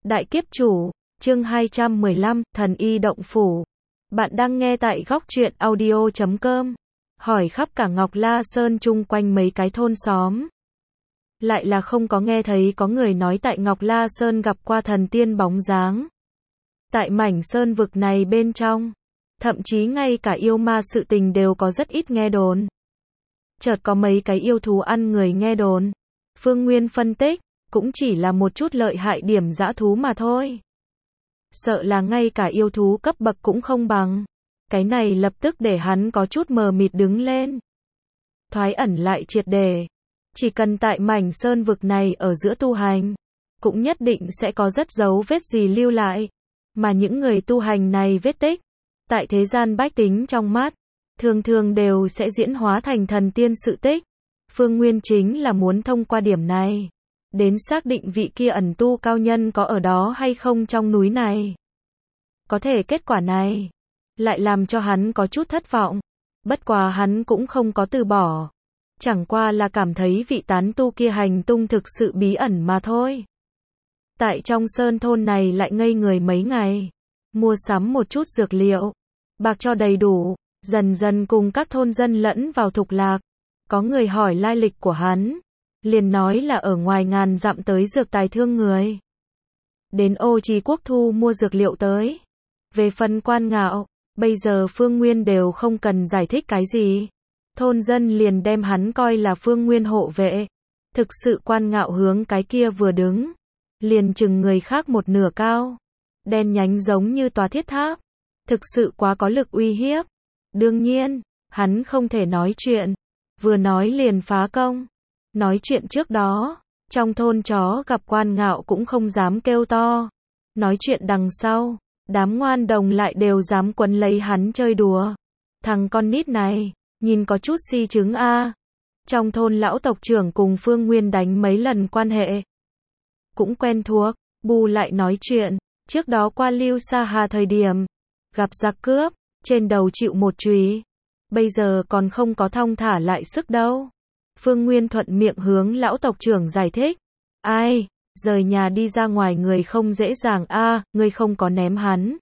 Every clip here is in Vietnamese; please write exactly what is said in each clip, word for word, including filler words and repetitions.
Đại kiếp chủ, chương hai trăm mười lăm, thần y động phủ. Bạn đang nghe tại góc truyện audio chấm com. Hỏi khắp cả Ngọc La Sơn chung quanh mấy cái thôn xóm. Lại là không có nghe thấy có người nói tại Ngọc La Sơn gặp qua thần tiên bóng dáng. Tại mảnh sơn vực này bên trong, thậm chí ngay cả yêu ma sự tình đều có rất ít nghe đồn. Chợt có mấy cái yêu thú ăn người nghe đồn. Phương Nguyên phân tích, cũng chỉ là một chút lợi hại điểm dã thú mà thôi. Sợ là ngay cả yêu thú cấp bậc cũng không bằng. Cái này lập tức để hắn có chút mờ mịt đứng lên. Thoái ẩn lại triệt để. Chỉ cần tại mảnh sơn vực này ở giữa tu hành, cũng nhất định sẽ có rất dấu vết gì lưu lại. Mà những người tu hành này vết tích, tại thế gian bách tính trong mắt, thường thường đều sẽ diễn hóa thành thần tiên sự tích. Phương Nguyên chính là muốn thông qua điểm này, đến xác định vị kia ẩn tu cao nhân có ở đó hay không trong núi này. Có thể kết quả này lại làm cho hắn có chút thất vọng. Bất quá hắn cũng không có từ bỏ. Chẳng qua là cảm thấy vị tán tu kia hành tung thực sự bí ẩn mà thôi. Tại trong sơn thôn này lại ngây người mấy ngày, mua sắm một chút dược liệu, bạc cho đầy đủ, dần dần cùng các thôn dân lẫn vào thục lạc. Có người hỏi lai lịch của hắn, liền nói là ở ngoài ngàn dặm tới dược tài thương người. Đến Ô Trì Quốc thu mua dược liệu tới. Về phần Quan Ngạo, bây giờ Phương Nguyên đều không cần giải thích cái gì. Thôn dân liền đem hắn coi là Phương Nguyên hộ vệ. Thực sự Quan Ngạo hướng cái kia vừa đứng, liền chừng người khác một nửa cao. Đen nhánh giống như tòa thiết tháp. Thực sự quá có lực uy hiếp. Đương nhiên, hắn không thể nói chuyện. Vừa nói liền phá công. Nói chuyện trước đó, trong thôn chó gặp Quan Ngạo cũng không dám kêu to. Nói chuyện đằng sau, đám ngoan đồng lại đều dám quấn lấy hắn chơi đùa. Thằng con nít này, nhìn có chút si chứng a. Trong thôn lão tộc trưởng cùng Phương Nguyên đánh mấy lần quan hệ. Cũng quen thuộc, bù lại nói chuyện. Trước đó qua Lưu Sa Hà thời điểm, gặp giặc cướp, trên đầu chịu một chùy. Bây giờ còn không có thong thả lại sức đâu. Phương Nguyên thuận miệng hướng lão tộc trưởng giải thích. Ai, rời nhà đi ra ngoài người không dễ dàng a, à, người không có ném hắn.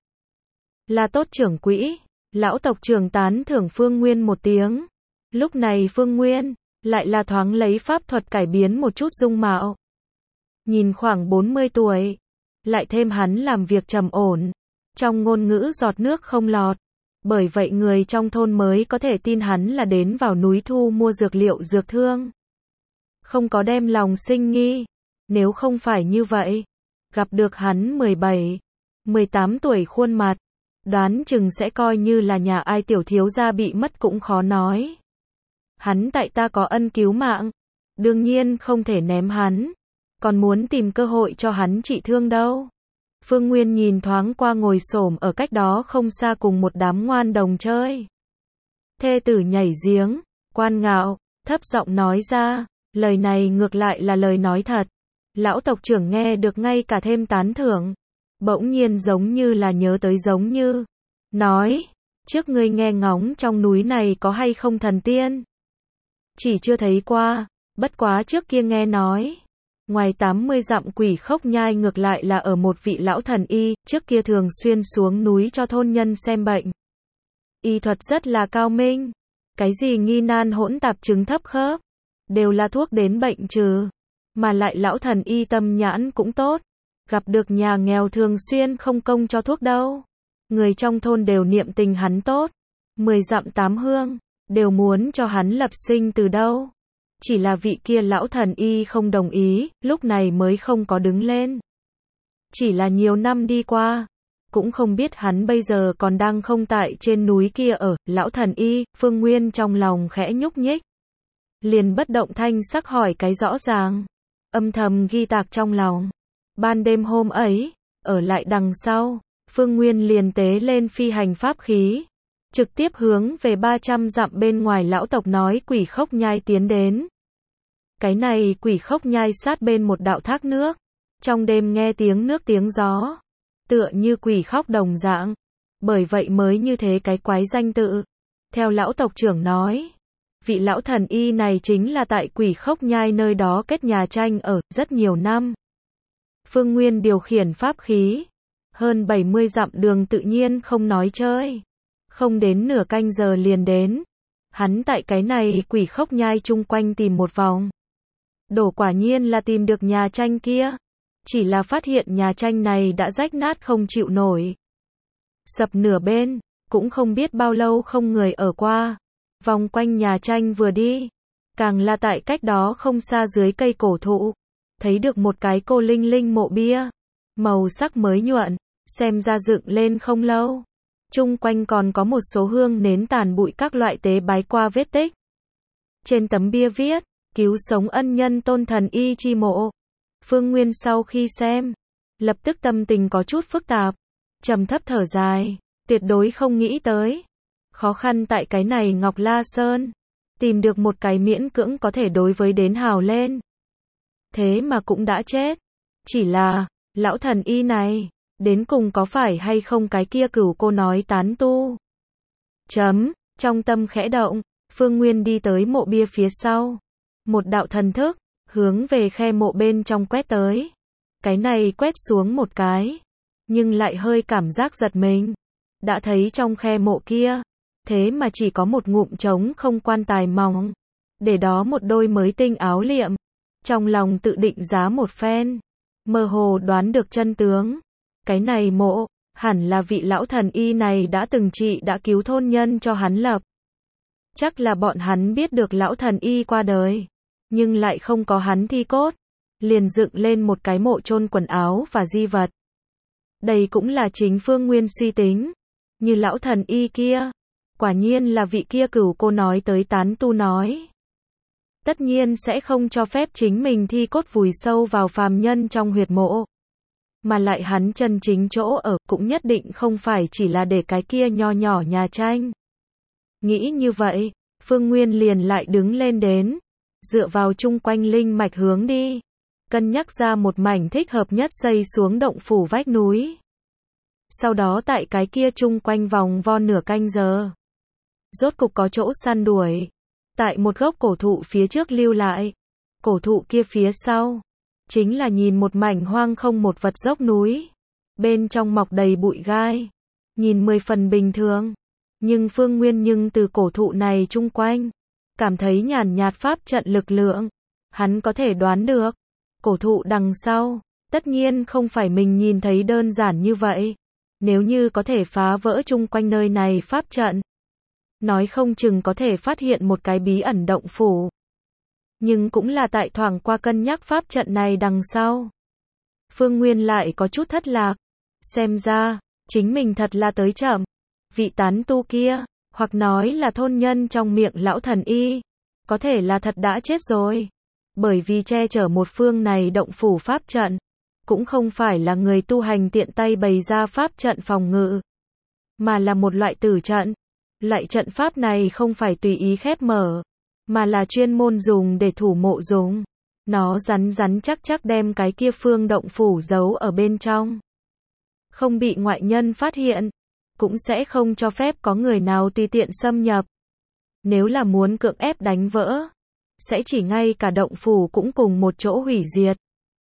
Là tốt trưởng quỹ, lão tộc trưởng tán thưởng Phương Nguyên một tiếng. Lúc này Phương Nguyên, lại là thoáng lấy pháp thuật cải biến một chút dung mạo. Nhìn khoảng bốn mươi tuổi, lại thêm hắn làm việc trầm ổn, trong ngôn ngữ giọt nước không lọt. Bởi vậy người trong thôn mới có thể tin hắn là đến vào núi thu mua dược liệu dược thương. Không có đem lòng sinh nghi. Nếu không phải như vậy, gặp được hắn mười bảy, mười tám tuổi khuôn mặt, đoán chừng sẽ coi như là nhà ai tiểu thiếu gia bị mất cũng khó nói. Hắn tại ta có ân cứu mạng, đương nhiên không thể ném hắn, còn muốn tìm cơ hội cho hắn trị thương đâu. Phương Nguyên nhìn thoáng qua ngồi xổm ở cách đó không xa cùng một đám ngoan đồng chơi. Thê tử nhảy giếng, Quan Ngạo, thấp giọng nói ra, lời này ngược lại là lời nói thật. Lão tộc trưởng nghe được ngay cả thêm tán thưởng. Bỗng nhiên giống như là nhớ tới giống như. Nói, trước ngươi nghe ngóng trong núi này có hay không thần tiên? Chỉ chưa thấy qua, bất quá trước kia nghe nói. Ngoài tám mươi dặm Quỷ Khốc Nhai ngược lại là ở một vị lão thần y, trước kia thường xuyên xuống núi cho thôn nhân xem bệnh. Y thuật rất là cao minh. Cái gì nghi nan hỗn tạp chứng thấp khớp, đều là thuốc đến bệnh trừ. Mà lại lão thần y tâm nhãn cũng tốt. Gặp được nhà nghèo thường xuyên không công cho thuốc đâu. Người trong thôn đều niệm tình hắn tốt. Mười dặm tám hương, đều muốn cho hắn lập sinh từ đâu. Chỉ là vị kia lão thần y không đồng ý, lúc này mới không có đứng lên. Chỉ là nhiều năm đi qua, cũng không biết hắn bây giờ còn đang không tại trên núi kia ở, lão thần y, Phương Nguyên trong lòng khẽ nhúc nhích. Liền bất động thanh sắc hỏi cái rõ ràng, âm thầm ghi tạc trong lòng. Ban đêm hôm ấy, ở lại đằng sau, Phương Nguyên liền tế lên phi hành pháp khí, trực tiếp hướng về ba trăm dặm bên ngoài lão tộc nói Quỷ Khốc Nhai tiến đến. Cái này Quỷ Khốc Nhai sát bên một đạo thác nước, trong đêm nghe tiếng nước tiếng gió, tựa như quỷ khóc đồng dạng, bởi vậy mới như thế cái quái danh tự. Theo lão tộc trưởng nói, vị lão thần y này chính là tại Quỷ Khốc Nhai nơi đó kết nhà tranh ở rất nhiều năm. Phương Nguyên điều khiển pháp khí. Hơn bảy mươi dặm đường tự nhiên không nói chơi. Không đến nửa canh giờ liền đến. Hắn tại cái này quỷ khốc nhai chung quanh tìm một vòng. Đổ quả nhiên là tìm được nhà tranh kia. Chỉ là phát hiện nhà tranh này đã rách nát không chịu nổi. Sập nửa bên, cũng không biết bao lâu không người ở qua. Vòng quanh nhà tranh vừa đi. Càng là tại cách đó không xa dưới cây cổ thụ. Thấy được một cái cô linh linh mộ bia. Màu sắc mới nhuận, xem ra dựng lên không lâu. Chung quanh còn có một số hương nến tàn bụi các loại tế bái qua vết tích. Trên tấm bia viết, cứu sống ân nhân tôn thần y chi mộ. Phương Nguyên sau khi xem, lập tức tâm tình có chút phức tạp, trầm thấp thở dài, tuyệt đối không nghĩ tới. Khó khăn tại cái này Ngọc La Sơn, tìm được một cái miễn cưỡng có thể đối với đến hào lên. Thế mà cũng đã chết. Chỉ là, lão thần y này, đến cùng có phải hay không cái kia cửu cô nói tán tu. Chấm, trong tâm khẽ động, Phương Nguyên đi tới mộ bia phía sau. Một đạo thần thức, hướng về khe mộ bên trong quét tới. Cái này quét xuống một cái, nhưng lại hơi cảm giác giật mình. Đã thấy trong khe mộ kia, thế mà chỉ có một ngụm trống không quan tài mỏng. Để đó một đôi mới tinh áo liệm. Trong lòng tự định giá một phen, mơ hồ đoán được chân tướng. Cái này mộ, hẳn là vị lão thần y này đã từng trị đã cứu thôn nhân cho hắn lập. Chắc là bọn hắn biết được lão thần y qua đời, nhưng lại không có hắn thi cốt, liền dựng lên một cái mộ chôn quần áo và di vật. Đây cũng là chính Phương Nguyên suy tính, như lão thần y kia, quả nhiên là vị kia cửu cô nói tới tán tu nói. Tất nhiên sẽ không cho phép chính mình thi cốt vùi sâu vào phàm nhân trong huyệt mộ. Mà lại hắn chân chính chỗ ở cũng nhất định không phải chỉ là để cái kia nho nhỏ nhà tranh. Nghĩ như vậy, Phương Nguyên liền lại đứng lên đến, dựa vào chung quanh linh mạch hướng đi, cân nhắc ra một mảnh thích hợp nhất xây xuống động phủ vách núi. Sau đó tại cái kia chung quanh vòng vo nửa canh giờ, rốt cục có chỗ săn đuổi. Tại một gốc cổ thụ phía trước lưu lại, cổ thụ kia phía sau, chính là nhìn một mảnh hoang không một vật dốc núi. Bên trong mọc đầy bụi gai, nhìn mười phần bình thường. Nhưng Phương Nguyên nhưng từ cổ thụ này chung quanh, cảm thấy nhàn nhạt pháp trận lực lượng. Hắn có thể đoán được, cổ thụ đằng sau, tất nhiên không phải mình nhìn thấy đơn giản như vậy. Nếu như có thể phá vỡ chung quanh nơi này pháp trận, nói không chừng có thể phát hiện một cái bí ẩn động phủ. Nhưng cũng là tại thoảng qua cân nhắc pháp trận này đằng sau. Phương Nguyên lại có chút thất lạc. Xem ra, chính mình thật là tới chậm. Vị tán tu kia, hoặc nói là thôn nhân trong miệng lão thần y, có thể là thật đã chết rồi. Bởi vì che chở một phương này động phủ pháp trận, cũng không phải là người tu hành tiện tay bày ra pháp trận phòng ngự, mà là một loại tử trận. Loại trận pháp này không phải tùy ý khép mở, mà là chuyên môn dùng để thủ mộ dùng. Nó rắn rắn chắc chắc đem cái kia phương động phủ giấu ở bên trong. Không bị ngoại nhân phát hiện, cũng sẽ không cho phép có người nào tùy tiện xâm nhập. Nếu là muốn cưỡng ép đánh vỡ, sẽ chỉ ngay cả động phủ cũng cùng một chỗ hủy diệt.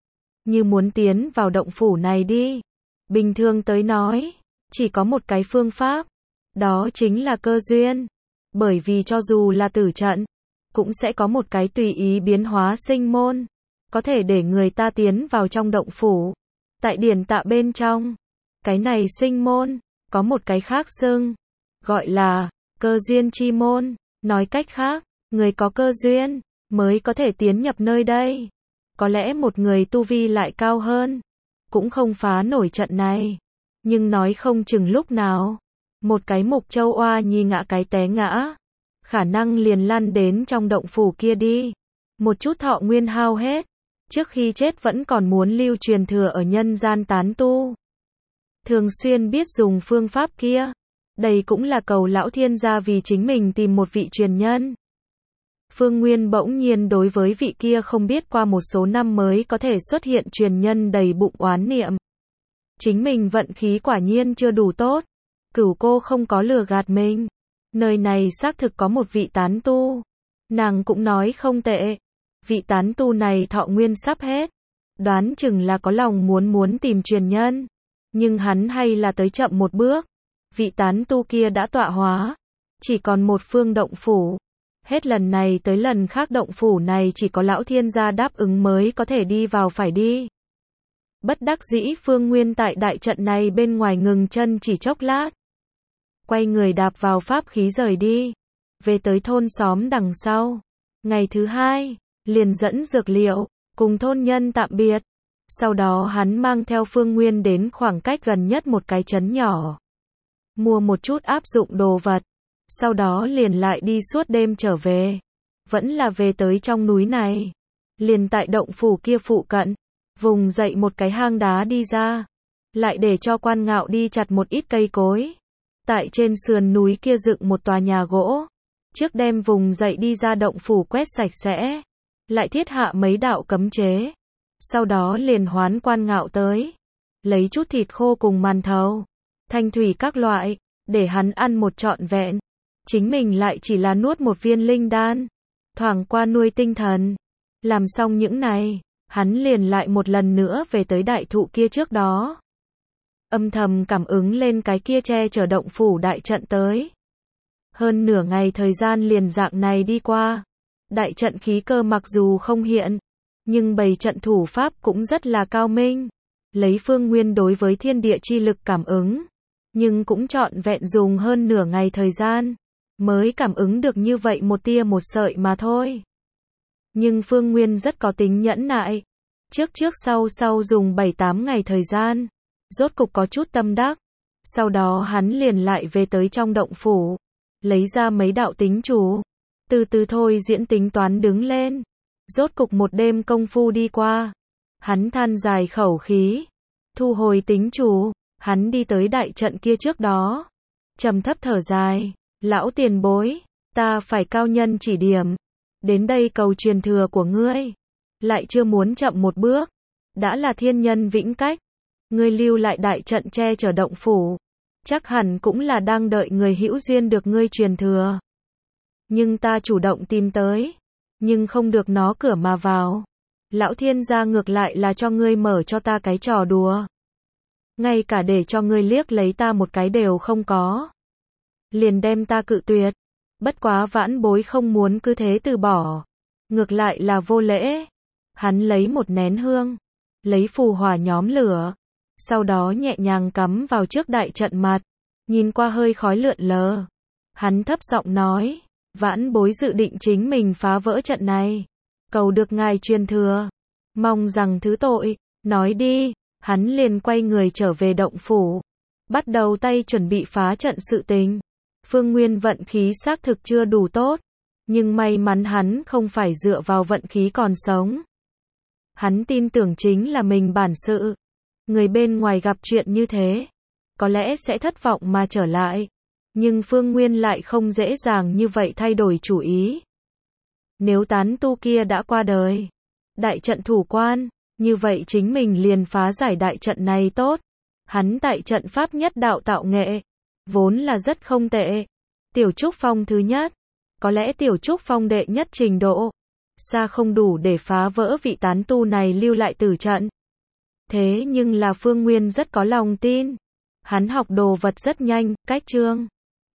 Như muốn tiến vào động phủ này đi, bình thường tới nói, chỉ có một cái phương pháp. Đó chính là cơ duyên. Bởi vì cho dù là tử trận, cũng sẽ có một cái tùy ý biến hóa sinh môn, có thể để người ta tiến vào trong động phủ. Tại điển tạ bên trong, cái này sinh môn, có một cái khác xưng, gọi là cơ duyên chi môn. Nói cách khác, người có cơ duyên, mới có thể tiến nhập nơi đây. Có lẽ một người tu vi lại cao hơn, cũng không phá nổi trận này. Nhưng nói không chừng lúc nào, một cái mục châu oa nhi ngã cái té ngã, khả năng liền lăn đến trong động phủ kia đi. Một chút thọ nguyên hao hết, trước khi chết vẫn còn muốn lưu truyền thừa ở nhân gian tán tu. Thường xuyên biết dùng phương pháp kia. Đây cũng là cầu lão thiên gia vì chính mình tìm một vị truyền nhân. Phương Nguyên bỗng nhiên đối với vị kia không biết qua một số năm mới có thể xuất hiện truyền nhân đầy bụng oán niệm. Chính mình vận khí quả nhiên chưa đủ tốt. Cửu cô không có lừa gạt mình. Nơi này xác thực có một vị tán tu. Nàng cũng nói không tệ. Vị tán tu này thọ nguyên sắp hết. đoán chừng là có lòng muốn muốn tìm truyền nhân. Nhưng hắn hay là tới chậm một bước. Vị tán tu kia đã tọa hóa. Chỉ còn một phương động phủ. Hết lần này tới lần khác động phủ này chỉ có lão thiên gia đáp ứng mới có thể đi vào phải đi. Bất đắc dĩ Phương Nguyên tại đại trận này bên ngoài ngừng chân chỉ chốc lát. Quay người đạp vào pháp khí rời đi. Về tới thôn xóm đằng sau. Ngày thứ hai, liền dẫn dược liệu, cùng thôn nhân tạm biệt. Sau đó hắn mang theo Phương Nguyên đến khoảng cách gần nhất một cái trấn nhỏ. Mua một chút áp dụng đồ vật. Sau đó liền lại đi suốt đêm trở về. Vẫn là về tới trong núi này. Liền tại động phủ kia phụ cận. Vùng dậy một cái hang đá đi ra. Lại để cho Quan Ngạo đi chặt một ít cây cối. Tại trên sườn núi kia dựng một tòa nhà gỗ. Trước đem vùng dậy đi ra động phủ quét sạch sẽ. Lại thiết hạ mấy đạo cấm chế. Sau đó liền hoán Quan Ngạo tới. Lấy chút thịt khô cùng màn thầu. Thanh thủy các loại. Để hắn ăn một trọn vẹn. Chính mình lại chỉ là nuốt một viên linh đan. Thoảng qua nuôi tinh thần. Làm xong những này. Hắn liền lại một lần nữa về tới đại thụ kia trước đó. Âm thầm cảm ứng lên cái kia che chở động phủ đại trận tới. Hơn nửa ngày thời gian liền dạng này đi qua. Đại trận khí cơ mặc dù không hiện. Nhưng bày trận thủ pháp cũng rất là cao minh. Lấy Phương Nguyên đối với thiên địa chi lực cảm ứng. Nhưng cũng trọn vẹn dùng hơn nửa ngày thời gian. Mới cảm ứng được như vậy một tia một sợi mà thôi. Nhưng Phương Nguyên rất có tính nhẫn nại. Trước trước sau sau dùng bảy tám ngày thời gian. Rốt cục có chút tâm đắc. Sau đó hắn liền lại về tới trong động phủ. Lấy ra mấy đạo tính chú. Từ từ thôi diễn tính toán đứng lên. Rốt cục một đêm công phu đi qua. Hắn than dài khẩu khí. Thu hồi tính chú. Hắn đi tới đại trận kia trước đó. Trầm thấp thở dài. Lão tiền bối. Ta phải cao nhân chỉ điểm. Đến đây cầu truyền thừa của ngươi. Lại chưa muốn chậm một bước. Đã là thiên nhân vĩnh cách. Ngươi lưu lại đại trận che chở động phủ. Chắc hẳn cũng là đang đợi người hữu duyên được ngươi truyền thừa. Nhưng ta chủ động tìm tới. Nhưng không được nó cửa mà vào. Lão thiên gia ngược lại là cho ngươi mở cho ta cái trò đùa. Ngay cả để cho ngươi liếc lấy ta một cái đều không có. Liền đem ta cự tuyệt. Bất quá vãn bối không muốn cứ thế từ bỏ. Ngược lại là vô lễ. Hắn lấy một nén hương. Lấy phù hỏa nhóm lửa. Sau đó nhẹ nhàng cắm vào trước đại trận mặt. Nhìn qua hơi khói lượn lờ. Hắn thấp giọng nói. Vãn bối dự định chính mình phá vỡ trận này. Cầu được ngài truyền thừa. Mong rằng thứ tội. Nói đi. Hắn liền quay người trở về động phủ. Bắt đầu tay chuẩn bị phá trận sự tình. Phương Nguyên vận khí xác thực chưa đủ tốt. Nhưng may mắn hắn không phải dựa vào vận khí còn sống. Hắn tin tưởng chính là mình bản sự. Người bên ngoài gặp chuyện như thế. Có lẽ sẽ thất vọng mà trở lại. Nhưng Phương Nguyên lại không dễ dàng như vậy thay đổi chủ ý. Nếu tán tu kia đã qua đời. Đại trận thủ quan. Như vậy chính mình liền phá giải đại trận này tốt. Hắn tại trận pháp nhất đạo tạo nghệ. Vốn là rất không tệ. Tiểu Trúc Phong thứ nhất. Có lẽ Tiểu Trúc Phong đệ nhất trình độ. Xa không đủ để phá vỡ vị tán tu này lưu lại tử trận. Thế nhưng là Phương Nguyên rất có lòng tin. Hắn học đồ vật rất nhanh, cách chương.